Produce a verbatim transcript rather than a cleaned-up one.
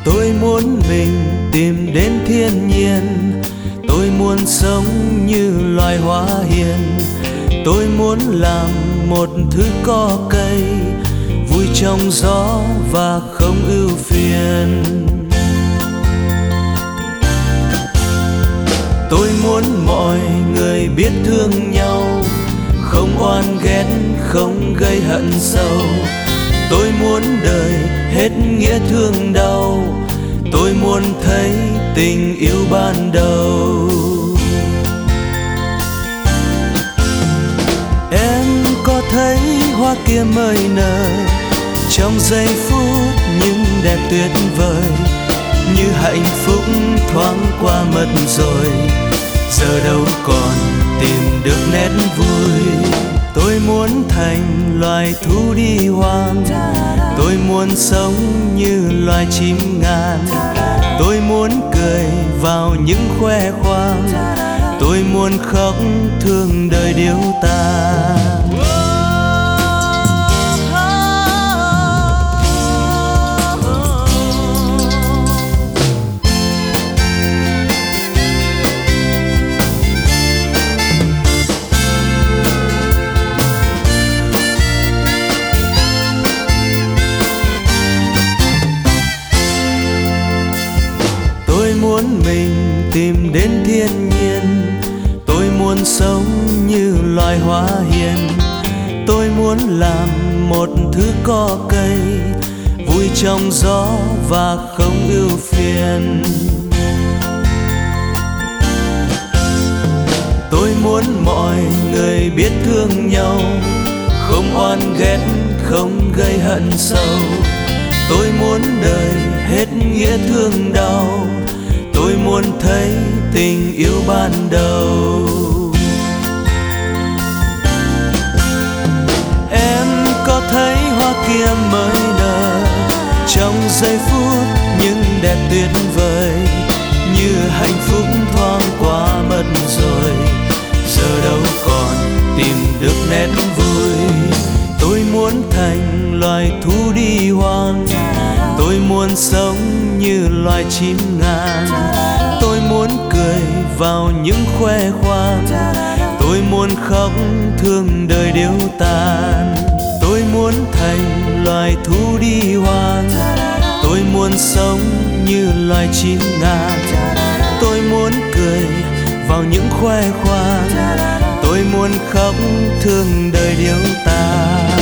Tôi muốn mình tìm đến thiên nhiên, tôi muốn sống như loài hoa hiền. Tôi muốn làm một thứ có cây, vui trong gió và không ưu phiền. Tôi muốn mọi người biết thương nhau, không oan ghét, không gây hận sâu. Tôi muốn đời hết nghĩa thương đau, tôi muốn thấy tình yêu ban đầu. Em có thấy hoa kia mới nở trong giây phút nhưng đẹp tuyệt vời, như hạnh phúc thoáng qua mất rồi, giờ đâu còn tìm được nét vui. Tôi muốn thành loài thú đi hoang, tôi muốn sống như loài chim ngàn. Tôi muốn cười vào những khoe khoang, tôi muốn khóc thương đời điêu tàn. Tôi muốn mình tìm đến thiên nhiên, tôi muốn sống như loài hoa hiền. Tôi muốn làm một thứ có cây, vui trong gió và không ưu phiền. Tôi muốn mọi người biết thương nhau, không oan ghét, không gây hận sâu. Tôi muốn đời hết nghĩa thương đau, tôi muốn thấy tình yêu ban đầu. Em có thấy hoa kia mới nở trong giây phút nhưng đẹp tuyệt vời, như hạnh phúc thoáng qua mất rồi, giờ đâu còn tìm được nét vui. Tôi muốn thành loài thú đi hoang, tôi muốn sống như loài chim ngàn. Tôi muốn cười vào những khoe khoang, tôi muốn khóc thương đời điêu tàn. Tôi muốn thành loài thú đi hoang, tôi muốn sống như loài chim ngàn. Tôi muốn cười vào những khoe khoang, tôi muốn khóc thương đời điêu tàn.